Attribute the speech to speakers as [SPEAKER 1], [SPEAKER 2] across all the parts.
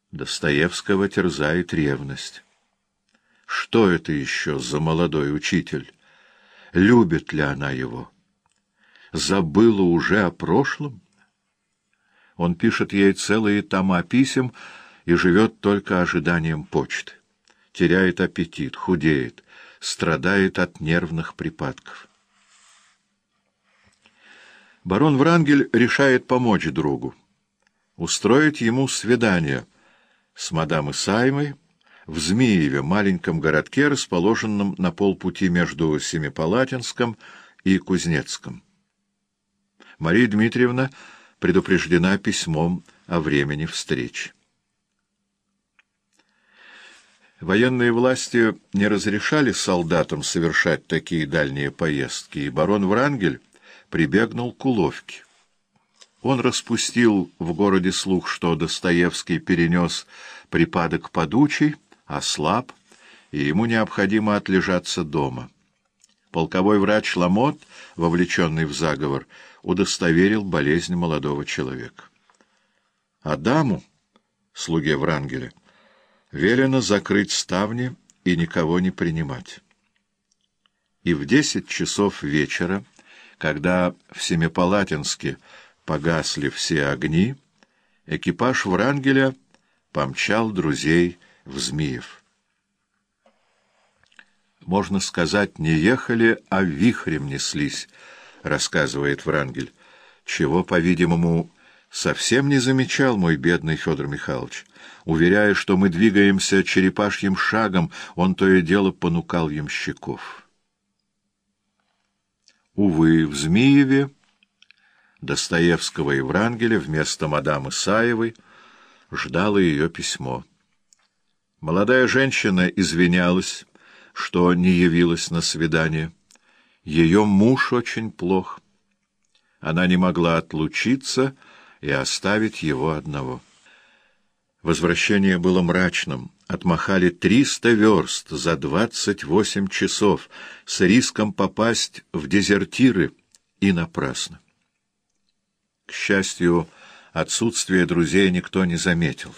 [SPEAKER 1] Достоевского терзает ревность. Что это еще за молодой учитель? Любит ли она его? Забыла уже о прошлом? Он пишет ей целые тома писем и живет только ожиданием почты. Теряет аппетит, худеет, страдает от нервных припадков. Барон Врангель решает помочь другу, устроить ему свидание с мадам Исаевой в Змиеве, маленьком городке, расположенном на полпути между Семипалатинском и Кузнецком. Мария Дмитриевна предупреждена письмом о времени встречи. Военные власти не разрешали солдатам совершать такие дальние поездки, и барон Врангель прибегнул к уловке. Он распустил в городе слух, что Достоевский перенес припадок подучий, ослаб, и ему необходимо отлежаться дома. Полковой врач Ламот, вовлеченный в заговор, удостоверил болезнь молодого человека. Адаму, слуге Врангеля, велено закрыть ставни и никого не принимать. И в 10 часов вечера, когда в Семипалатинске погасли все огни, экипаж Врангеля помчал друзей в Змиев. Можно сказать, не ехали, а вихрем неслись, рассказывает Врангель, чего, по-видимому, совсем не замечал мой бедный Федор Михайлович. Уверяя, что мы двигаемся черепашьим шагом, он то и дело понукал ямщиков. Увы, в Змиеве Достоевского и Врангеля вместо мадам Исаевой ждало ее письмо. Молодая женщина извинялась, что не явилась на свидание. Ее муж очень плох. Она не могла отлучиться и оставить его одного. Возвращение было мрачным. Отмахали 300 верст за 28 часов с риском попасть в дезертиры, и напрасно. К счастью, отсутствие друзей никто не заметил.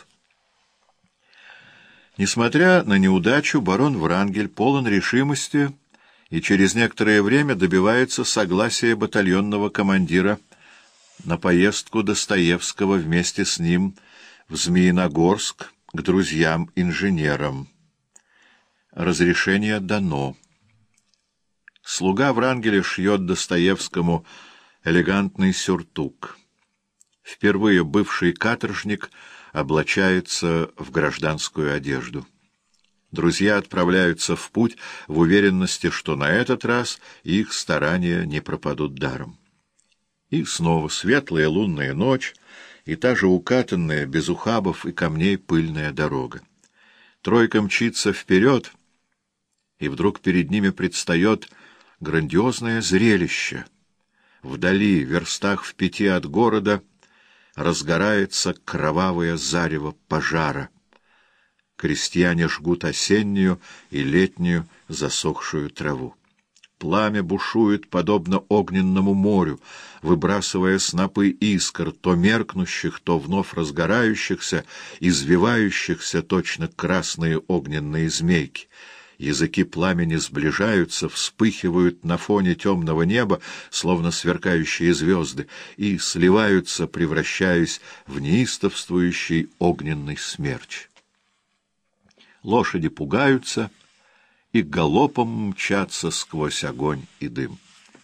[SPEAKER 1] Несмотря на неудачу, барон Врангель полон решимости и через некоторое время добивается согласия батальонного командира на поездку Достоевского вместе с ним в Змеиногорск к друзьям-инженерам. Разрешение дано. Слуга Врангеля шьет Достоевскому элегантный сюртук. Впервые бывший каторжник облачается в гражданскую одежду. Друзья отправляются в путь в уверенности, что на этот раз их старания не пропадут даром. И снова светлая лунная ночь, и та же укатанная, без ухабов и камней, пыльная дорога. Тройка мчится вперед, и вдруг перед ними предстает грандиозное зрелище. Вдали, в верстах в 5 от города, разгорается кровавое зарево пожара. Крестьяне жгут осеннюю и летнюю засохшую траву. Пламя бушует, подобно огненному морю, выбрасывая снопы искр, то меркнущих, то вновь разгорающихся, извивающихся точно красные огненные змейки. Языки пламени сближаются, вспыхивают на фоне темного неба, словно сверкающие звезды, и сливаются, превращаясь в неистовствующий огненный смерч. Лошади пугаются и галопом мчатся сквозь огонь и дым.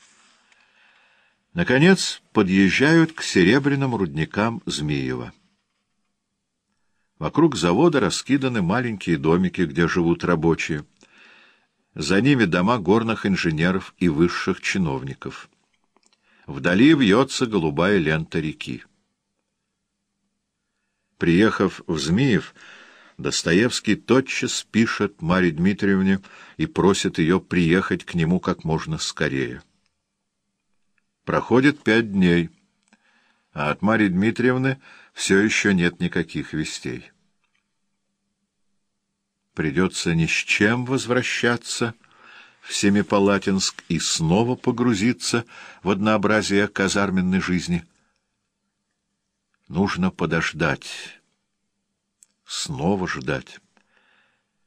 [SPEAKER 1] Наконец подъезжают к серебряным рудникам Змиева. Вокруг завода раскиданы маленькие домики, где живут рабочие. За ними дома горных инженеров и высших чиновников. Вдали вьется голубая лента реки. Приехав в Змиев, Достоевский тотчас пишет Марье Дмитриевне и просит ее приехать к нему как можно скорее. Проходит 5 дней, а от Марьи Дмитриевны все еще нет никаких вестей. Придется ни с чем возвращаться в Семипалатинск и снова погрузиться в однообразие казарменной жизни. Нужно подождать. снова ждать.